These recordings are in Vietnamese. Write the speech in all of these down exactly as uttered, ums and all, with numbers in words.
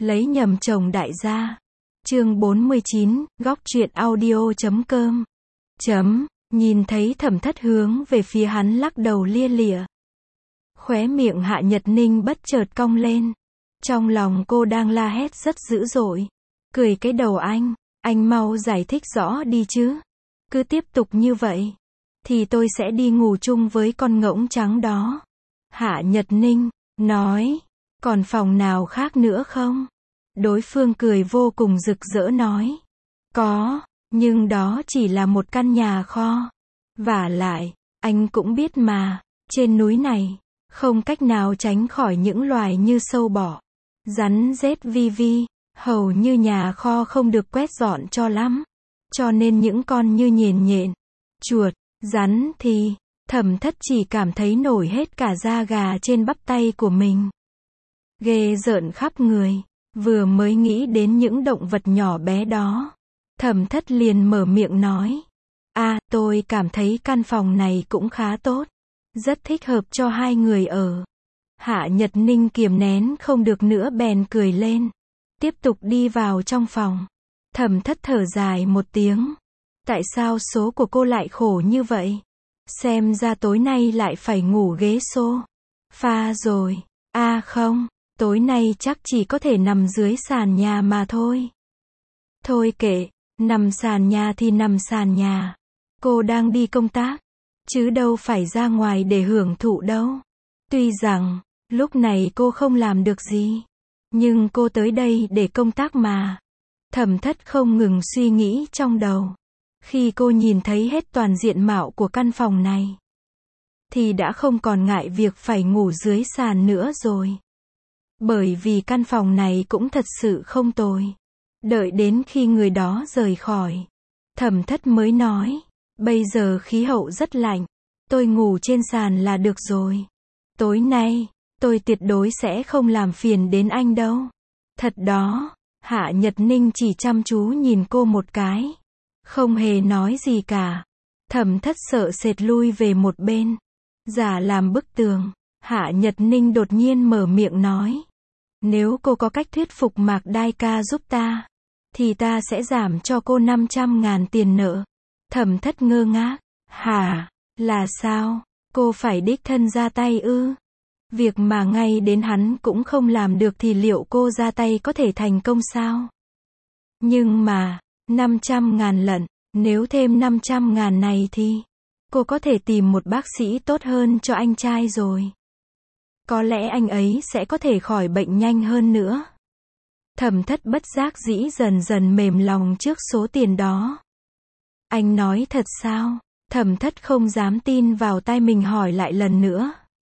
Lấy nhầm chồng đại gia. Chương bốn mươi chín, góc truyện audio chấm com. Chấm, nhìn thấy Thẩm Thất hướng về phía hắn lắc đầu lia lịa. Khóe miệng Hạ Nhật Ninh bất chợt cong lên. Trong lòng cô đang la hét rất dữ dội. Cười cái đầu anh, anh mau giải thích rõ đi chứ. Cứ tiếp tục như vậy, thì tôi sẽ đi ngủ chung với con ngỗng trắng đó. Hạ Nhật Ninh nói, còn phòng nào khác nữa không? Đối phương cười vô cùng rực rỡ nói, có, nhưng đó chỉ là một căn nhà kho. Vả lại, anh cũng biết mà, trên núi này, không cách nào tránh khỏi những loài như sâu bọ, rắn rết vi vi, hầu như nhà kho không được quét dọn cho lắm. Cho nên những con như nhện nhện, chuột, rắn thì, Thẩm Thất chỉ cảm thấy nổi hết cả da gà trên bắp tay của mình. Ghê rợn khắp người, vừa mới nghĩ đến những động vật nhỏ bé đó. Thẩm Thất liền mở miệng nói, à, tôi cảm thấy căn phòng này cũng khá tốt. Rất thích hợp cho hai người ở. Hạ Nhật Ninh kiềm nén không được nữa bèn cười lên. Tiếp tục đi vào trong phòng. Thẩm Thất thở dài một tiếng. Tại sao số của cô lại khổ như vậy? Xem ra tối nay lại phải ngủ ghế xô pha rồi. À không, tối nay chắc chỉ có thể nằm dưới sàn nhà mà thôi. Thôi kệ, nằm sàn nhà thì nằm sàn nhà. Cô đang đi công tác, chứ đâu phải ra ngoài để hưởng thụ đâu. Tuy rằng, lúc này cô không làm được gì, nhưng cô tới đây để công tác mà. Thẩm Thất không ngừng suy nghĩ trong đầu. Khi cô nhìn thấy hết toàn diện mạo của căn phòng này, thì đã không còn ngại việc phải ngủ dưới sàn nữa rồi. Bởi vì căn phòng này cũng thật sự không tồi. Đợi đến khi người đó rời khỏi, Thẩm Thất mới nói, bây giờ khí hậu rất lạnh, tôi ngủ trên sàn là được rồi. Tối nay, tôi tuyệt đối sẽ không làm phiền đến anh đâu. Thật đó. Hạ Nhật Ninh chỉ chăm chú nhìn cô một cái, không hề nói gì cả. Thẩm Thất sợ sệt lui về một bên, giả làm bức tường. Hạ Nhật Ninh đột nhiên mở miệng nói, nếu cô có cách thuyết phục Mạc Đai ca giúp ta, thì ta sẽ giảm cho cô năm trăm ngàn tiền nợ. Thẩm Thất ngơ ngác, hả, là sao, cô phải đích thân ra tay ư? Việc mà ngay đến hắn cũng không làm được thì liệu cô ra tay có thể thành công sao? Nhưng mà, năm trăm ngàn lận, nếu thêm năm trăm ngàn này thì, cô có thể tìm một bác sĩ tốt hơn cho anh trai rồi. Có lẽ anh ấy sẽ có thể khỏi bệnh nhanh hơn nữa. Thẩm Thất bất giác dĩ dần dần mềm lòng trước số tiền đó. Anh nói thật sao? Thẩm Thất không dám tin vào tai mình hỏi lại lần nữa.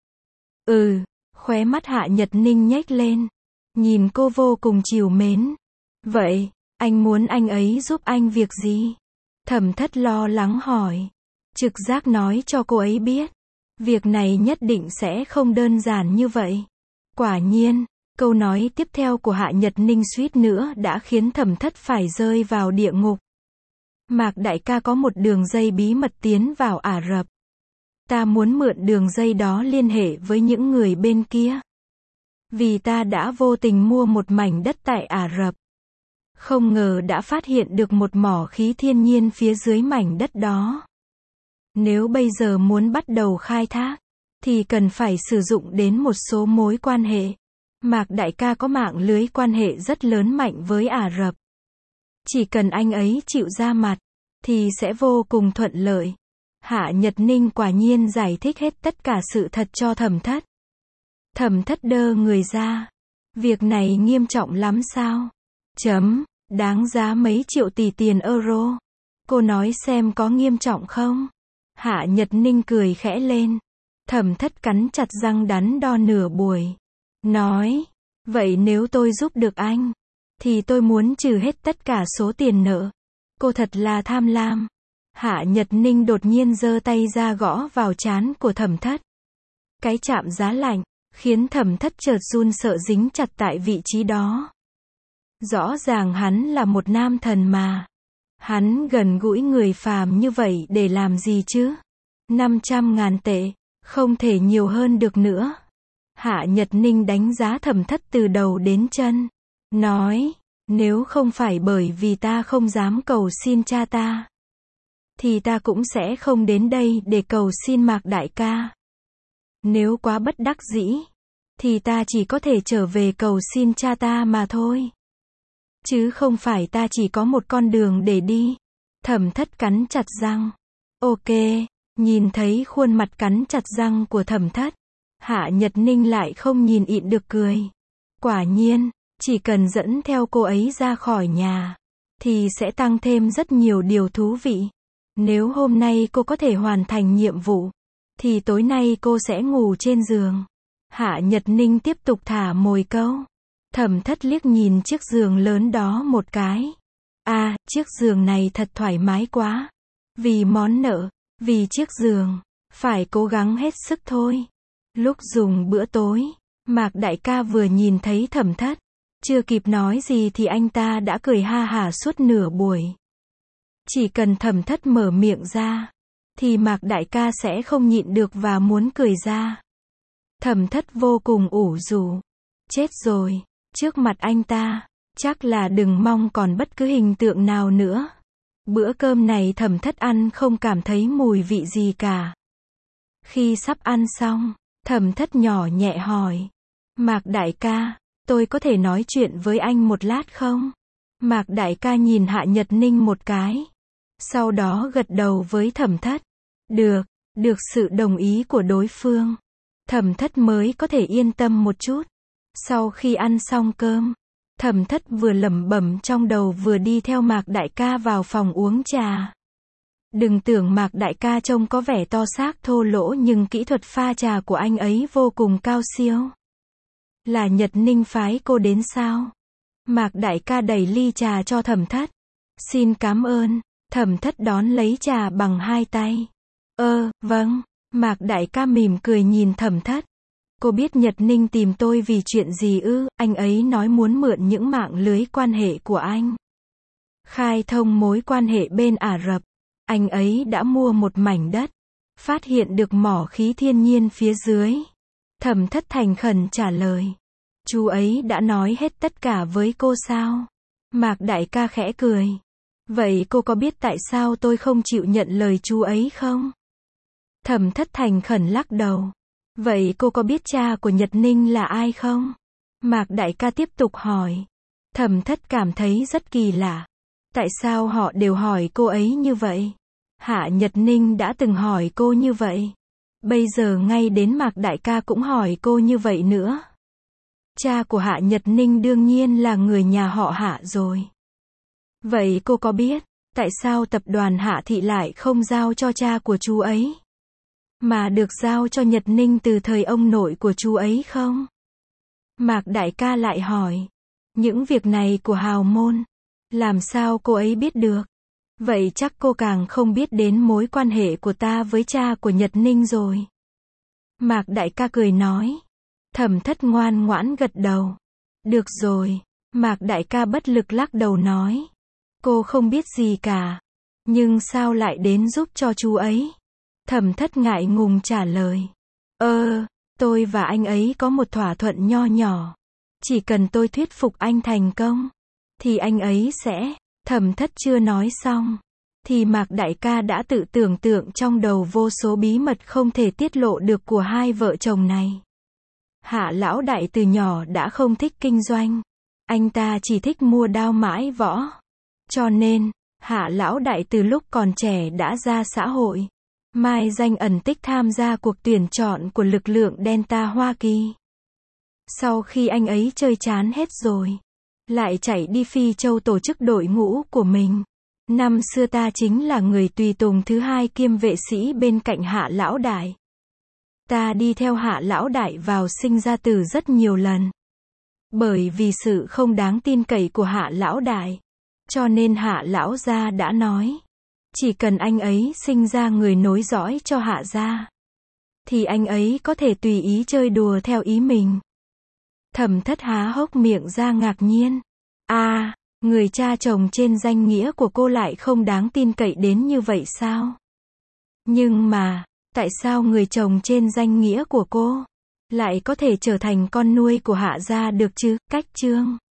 Ừ, khóe mắt Hạ Nhật Ninh nhếch lên. Nhìn cô vô cùng trìu mến. Vậy, anh muốn anh ấy giúp anh việc gì? Thẩm Thất lo lắng hỏi. Trực giác nói cho cô ấy biết, việc này nhất định sẽ không đơn giản như vậy. Quả nhiên, câu nói tiếp theo của Hạ Nhật Ninh suýt nữa đã khiến Thẩm Thất phải rơi vào địa ngục. Mạc đại ca có một đường dây bí mật tiến vào Ả Rập. Ta muốn mượn đường dây đó liên hệ với những người bên kia. Vì ta đã vô tình mua một mảnh đất tại Ả Rập. Không ngờ đã phát hiện được một mỏ khí thiên nhiên phía dưới mảnh đất đó. Nếu bây giờ muốn bắt đầu khai thác, thì cần phải sử dụng đến một số mối quan hệ. Mạc đại ca có mạng lưới quan hệ rất lớn mạnh với Ả Rập. Chỉ cần anh ấy chịu ra mặt, thì sẽ vô cùng thuận lợi. Hạ Nhật Ninh quả nhiên giải thích hết tất cả sự thật cho Thẩm Thất. Thẩm Thất đơ người ra. Việc này nghiêm trọng lắm sao? Chấm, đáng giá mấy triệu tỷ tiền euro. Cô nói xem có nghiêm trọng không? Hạ Nhật Ninh cười khẽ lên. Thẩm Thất cắn chặt răng đắn đo nửa buổi. Nói, vậy nếu tôi giúp được anh, thì tôi muốn trừ hết tất cả số tiền nợ. Cô thật là tham lam. Hạ Nhật Ninh đột nhiên giơ tay ra gõ vào trán của Thẩm Thất. Cái chạm giá lạnh, khiến Thẩm Thất chợt run sợ dính chặt tại vị trí đó. Rõ ràng hắn là một nam thần mà. Hắn gần gũi người phàm như vậy để làm gì chứ? năm trăm ngàn tệ, không thể nhiều hơn được nữa. Hạ Nhật Ninh đánh giá Thẩm Thất từ đầu đến chân. nói, nếu không phải bởi vì ta không dám cầu xin cha ta, thì ta cũng sẽ không đến đây để cầu xin Mạc đại ca. Nếu quá bất đắc dĩ, thì ta chỉ có thể trở về cầu xin cha ta mà thôi. Chứ không phải ta chỉ có một con đường để đi. Thẩm Thất cắn chặt răng. Ok, nhìn thấy khuôn mặt cắn chặt răng của Thẩm Thất, Hạ Nhật Ninh lại không nhìn nhịn được cười. Quả nhiên, chỉ cần dẫn theo cô ấy ra khỏi nhà, thì sẽ tăng thêm rất nhiều điều thú vị. Nếu hôm nay cô có thể hoàn thành nhiệm vụ, thì tối nay cô sẽ ngủ trên giường. Hạ Nhật Ninh tiếp tục thả mồi câu. Thẩm Thất liếc nhìn chiếc giường lớn đó một cái. À, chiếc giường này thật thoải mái quá. Vì món nợ, vì chiếc giường, phải cố gắng hết sức thôi. Lúc dùng bữa tối, Mạc đại ca vừa nhìn thấy Thẩm Thất, chưa kịp nói gì thì anh ta đã cười ha hả suốt nửa buổi. Chỉ cần Thẩm Thất mở miệng ra, thì Mạc đại ca sẽ không nhịn được và muốn cười ra. Thẩm Thất vô cùng ủ rũ. Chết rồi, trước mặt anh ta, chắc là đừng mong còn bất cứ hình tượng nào nữa. Bữa cơm này Thẩm Thất ăn không cảm thấy mùi vị gì cả. Khi sắp ăn xong, Thẩm Thất nhỏ nhẹ hỏi. Mạc đại ca, tôi có thể nói chuyện với anh một lát không? Mạc đại ca nhìn Hạ Nhật Ninh một cái. Sau đó gật đầu với Thẩm Thất. Được, được sự đồng ý của đối phương. Thẩm Thất mới có thể yên tâm một chút. Sau khi ăn xong cơm, Thẩm Thất vừa lẩm bẩm trong đầu vừa đi theo Mạc đại ca vào phòng uống trà. Đừng tưởng Mạc đại ca trông có vẻ to xác thô lỗ nhưng kỹ thuật pha trà của anh ấy vô cùng cao siêu. Là Nhật Ninh phái cô đến sao? Mạc đại ca đẩy ly trà cho Thẩm Thất. Xin cảm ơn. Thẩm Thất đón lấy trà bằng hai tay. Ơ, vâng. Mạc đại ca mỉm cười nhìn Thẩm Thất. Cô biết Nhật Ninh tìm tôi vì chuyện gì ư? Anh ấy nói muốn mượn những mạng lưới quan hệ của anh, khai thông mối quan hệ bên Ả Rập. Anh ấy đã mua một mảnh đất, phát hiện được mỏ khí thiên nhiên phía dưới. Thẩm Thất thành khẩn trả lời. Chú ấy đã nói hết tất cả với cô sao? Mạc đại ca khẽ cười. Vậy cô có biết tại sao tôi không chịu nhận lời chú ấy không? Thẩm Thất thành khẩn lắc đầu. Vậy cô có biết cha của Nhật Ninh là ai không? Mạc đại ca tiếp tục hỏi. Thẩm Thất cảm thấy rất kỳ lạ. Tại sao họ đều hỏi cô ấy như vậy? Hạ Nhật Ninh đã từng hỏi cô như vậy. Bây giờ ngay đến Mạc đại ca cũng hỏi cô như vậy nữa. Cha của Hạ Nhật Ninh đương nhiên là người nhà họ Hạ rồi. Vậy cô có biết, tại sao tập đoàn Hạ Thị lại không giao cho cha của chú ấy, mà được giao cho Nhật Ninh từ thời ông nội của chú ấy không? Mạc đại ca lại hỏi. Những việc này của hào môn, làm sao cô ấy biết được? Vậy chắc cô càng không biết đến mối quan hệ của ta với cha của Nhật Ninh rồi. Mạc đại ca cười nói. Thẩm Thất ngoan ngoãn gật đầu. Được rồi. Mạc đại ca bất lực lắc đầu nói. Cô không biết gì cả. Nhưng sao lại đến giúp cho chú ấy? Thẩm Thất ngại ngùng trả lời. Ơ, tôi và anh ấy có một thỏa thuận nho nhỏ. Chỉ cần tôi thuyết phục anh thành công, thì anh ấy sẽ... Thẩm Thất chưa nói xong, thì Mạc đại ca đã tự tưởng tượng trong đầu vô số bí mật không thể tiết lộ được của hai vợ chồng này. Hạ lão đại từ nhỏ đã không thích kinh doanh. Anh ta chỉ thích mua đao mãi võ. Cho nên, Hạ lão đại từ lúc còn trẻ đã ra xã hội, mai danh ẩn tích tham gia cuộc tuyển chọn của lực lượng Delta Hoa Kỳ. Sau khi anh ấy chơi chán hết rồi, lại chạy đi Phi Châu tổ chức đội ngũ của mình. Năm xưa ta chính là người tùy tùng thứ hai kiêm vệ sĩ bên cạnh Hạ lão đại. Ta đi theo Hạ lão đại vào sinh ra tử rất nhiều lần. Bởi vì sự không đáng tin cậy của Hạ lão đại, cho nên Hạ lão gia đã nói, chỉ cần anh ấy sinh ra người nối dõi cho Hạ gia, thì anh ấy có thể tùy ý chơi đùa theo ý mình. Thẩm Thất há hốc miệng ra ngạc nhiên. À, người cha chồng trên danh nghĩa của cô lại không đáng tin cậy đến như vậy sao? Nhưng mà, tại sao người chồng trên danh nghĩa của cô lại có thể trở thành con nuôi của Hạ gia được chứ? Cách chương